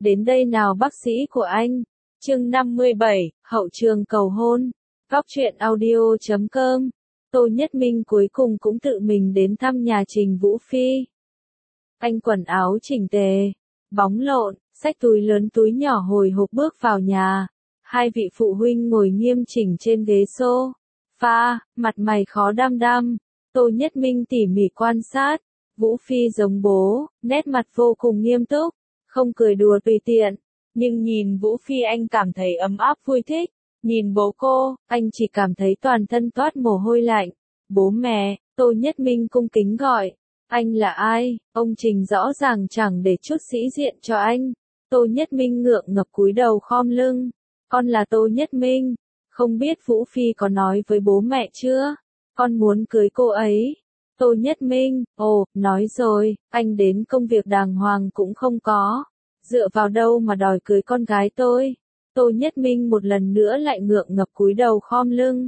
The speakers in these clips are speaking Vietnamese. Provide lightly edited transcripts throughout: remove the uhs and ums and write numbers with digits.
Đến đây nào bác sĩ của anh. Chương 57, hậu trường cầu hôn. Góc truyện audio.com. Tô Nhất Minh cuối cùng cũng tự mình đến thăm nhà Trình Vũ Phi. Anh quần áo chỉnh tề, bóng lộn, xách túi lớn túi nhỏ hồi hộp bước vào nhà. Hai vị phụ huynh ngồi nghiêm chỉnh trên ghế sofa, mặt mày khó đăm đăm. Tô Nhất Minh tỉ mỉ quan sát. Vũ Phi giống bố, nét mặt vô cùng nghiêm túc, không cười đùa tùy tiện. Nhưng nhìn Vũ Phi anh cảm thấy ấm áp vui thích. Nhìn bố cô, anh chỉ cảm thấy toàn thân toát mồ hôi lạnh. Bố mẹ, Tô Nhất Minh cung kính gọi. Anh là ai? Ông Trình rõ ràng chẳng để chút sĩ diện cho anh. Tô Nhất Minh ngượng ngập cúi đầu khom lưng. Con là Tô Nhất Minh. Không biết Vũ Phi có nói với bố mẹ chưa? Con muốn cưới cô ấy. Tô Nhất Minh, ồ, nói rồi, anh đến công việc đàng hoàng cũng không có. Dựa vào đâu mà đòi cưới con gái tôi? Tô Nhất Minh một lần nữa lại ngượng ngập cúi đầu khom lưng.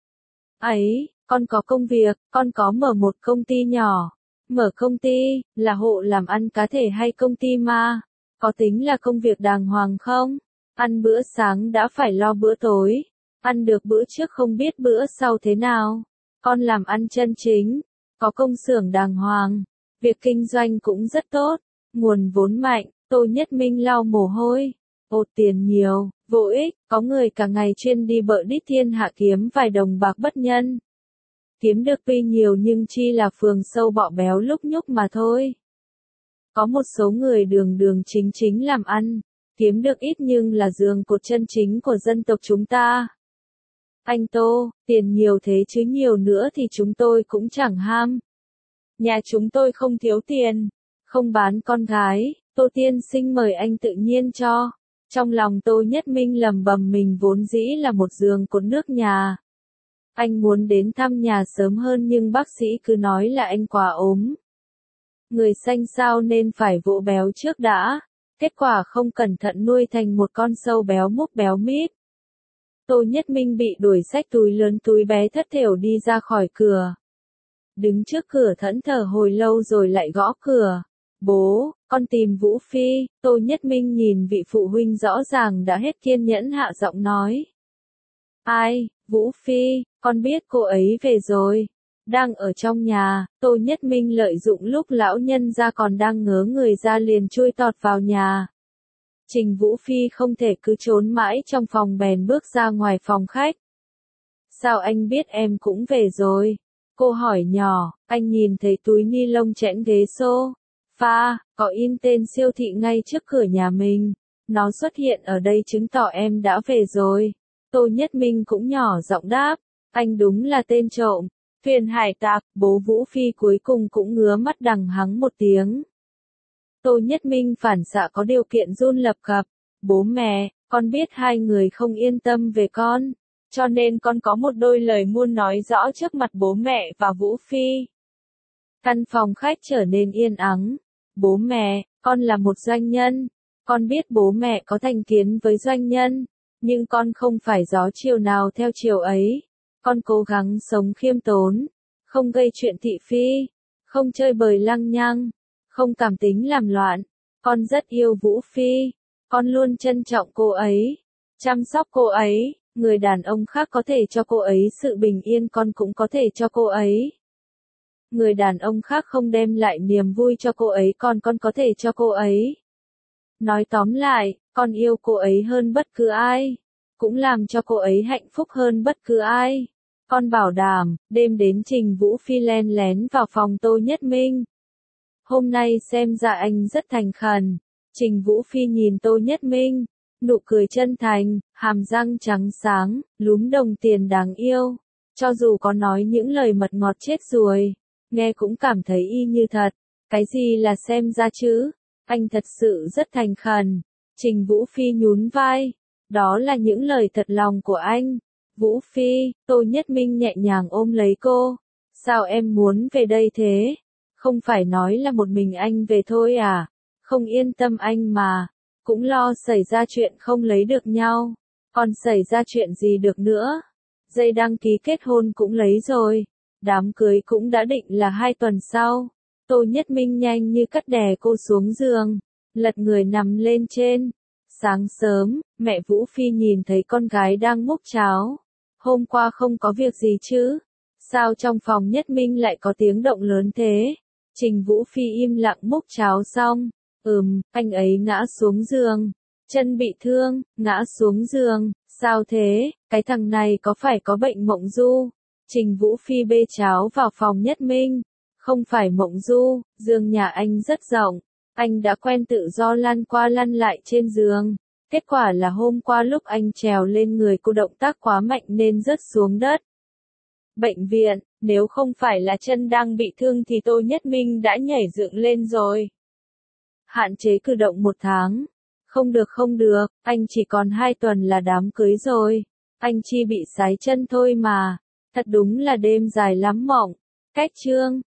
Ấy, con có công việc, con có mở một công ty nhỏ. Mở công ty, là hộ làm ăn cá thể hay công ty ma? Có tính là công việc đàng hoàng không? Ăn bữa sáng đã phải lo bữa tối. Ăn được bữa trước không biết bữa sau thế nào. Con làm ăn chân chính. Có công xưởng đàng hoàng. Việc kinh doanh cũng rất tốt. Nguồn vốn mạnh. Tô Nhất Minh lau mồ hôi. Ột tiền nhiều, vô ích, có người cả ngày chuyên đi bợ đít thiên hạ kiếm vài đồng bạc bất nhân. Kiếm được tuy nhiều nhưng chi là phường sâu bọ béo lúc nhúc mà thôi. Có một số người đường đường chính chính làm ăn, kiếm được ít nhưng là giường cột chân chính của dân tộc chúng ta. Anh Tô, tiền nhiều thế chứ nhiều nữa thì chúng tôi cũng chẳng ham. Nhà chúng tôi không thiếu tiền, không bán con gái, Tô tiên sinh mời anh tự nhiên cho. Trong lòng Tô Nhất Minh lầm bầm mình vốn dĩ là một giường cột nước nhà. Anh muốn đến thăm nhà sớm hơn nhưng bác sĩ cứ nói là anh quá ốm. Người xanh sao nên phải vỗ béo trước đã. Kết quả không cẩn thận nuôi thành một con sâu béo múc béo mít. Tô Nhất Minh bị đuổi xách túi lớn túi bé thất thểu đi ra khỏi cửa. Đứng trước cửa thẫn thờ hồi lâu rồi lại gõ cửa. Bố, con tìm Vũ Phi. Tô Nhất Minh nhìn vị phụ huynh rõ ràng đã hết kiên nhẫn hạ giọng nói. Ai, Vũ Phi, con biết cô ấy về rồi. Đang ở trong nhà, Tô Nhất Minh lợi dụng lúc lão nhân ra còn đang ngớ người ra liền chui tọt vào nhà. Trình Vũ Phi không thể cứ trốn mãi trong phòng bèn bước ra ngoài phòng khách. Sao anh biết em cũng về rồi? Cô hỏi nhỏ, anh nhìn thấy túi ni lông chẽn ghế sofa, có in tên siêu thị ngay trước cửa nhà mình. Nó xuất hiện ở đây chứng tỏ em đã về rồi. Tô Nhất Minh cũng nhỏ giọng đáp, anh đúng là tên trộm, thuyền hải tặc. Bố Vũ Phi cuối cùng cũng ngứa mắt đằng hắng một tiếng. Tô Nhất Minh phản xạ có điều kiện run lập cập, bố mẹ, con biết hai người không yên tâm về con, cho nên con có một đôi lời muốn nói rõ trước mặt bố mẹ và Vũ Phi. Căn phòng khách trở nên yên ắng. Bố mẹ, con là một doanh nhân. Con biết bố mẹ có thành kiến với doanh nhân, nhưng con không phải gió chiều nào theo chiều ấy. Con cố gắng sống khiêm tốn, không gây chuyện thị phi, không chơi bời lăng nhăng, không cảm tính làm loạn. Con rất yêu Vũ Phi, con luôn trân trọng cô ấy, chăm sóc cô ấy. Người đàn ông khác có thể cho cô ấy sự bình yên, con cũng có thể cho cô ấy. Người đàn ông khác không đem lại niềm vui cho cô ấy, con có thể cho cô ấy. Nói tóm lại, con yêu cô ấy hơn bất cứ ai, cũng làm cho cô ấy hạnh phúc hơn bất cứ ai. Con bảo đảm. Đêm đến Trình Vũ Phi len lén vào phòng Tô Nhất Minh. Hôm nay xem ra anh rất thành khẩn. Trình Vũ Phi nhìn Tô Nhất Minh, nụ cười chân thành, hàm răng trắng sáng, lúm đồng tiền đáng yêu. Cho dù có nói những lời mật ngọt chết ruồi, nghe cũng cảm thấy y như thật. Cái gì là xem ra chứ? Anh thật sự rất thành khẩn. Trình Vũ Phi nhún vai. Đó là những lời thật lòng của anh. Vũ Phi, Tô Nhất Minh nhẹ nhàng ôm lấy cô. Sao em muốn về đây thế? Không phải nói là một mình anh về thôi à? Không yên tâm anh mà. Cũng lo xảy ra chuyện không lấy được nhau. Còn xảy ra chuyện gì được nữa? Giấy đăng ký kết hôn cũng lấy rồi. Đám cưới cũng đã định là 2 tuần sau. Tô Nhất Minh nhanh như cắt đè cô xuống giường. lật người nằm lên trên. Sáng sớm, mẹ Vũ Phi nhìn thấy con gái đang múc cháo. Hôm qua không có việc gì chứ? Sao trong phòng Nhất Minh lại có tiếng động lớn thế? Trình Vũ Phi im lặng múc cháo xong. Anh ấy ngã xuống giường. Chân bị thương, ngã xuống giường. Sao thế? Cái thằng này có phải có bệnh mộng du? Trình Vũ Phi bê cháo vào phòng Nhất Minh. Không phải mộng du, giường nhà anh rất rộng. Anh đã quen tự do lăn qua lăn lại trên giường. Kết quả là hôm qua lúc anh trèo lên người cô động tác quá mạnh nên rớt xuống đất. Bệnh viện, nếu không phải là chân đang bị thương thì Tô Nhất Minh đã nhảy dựng lên rồi. Hạn chế cử động 1 tháng. Không được, anh chỉ còn 2 tuần là đám cưới rồi. Anh chỉ bị sái chân thôi mà. Thật đúng là đêm dài lắm mộng. Cách chương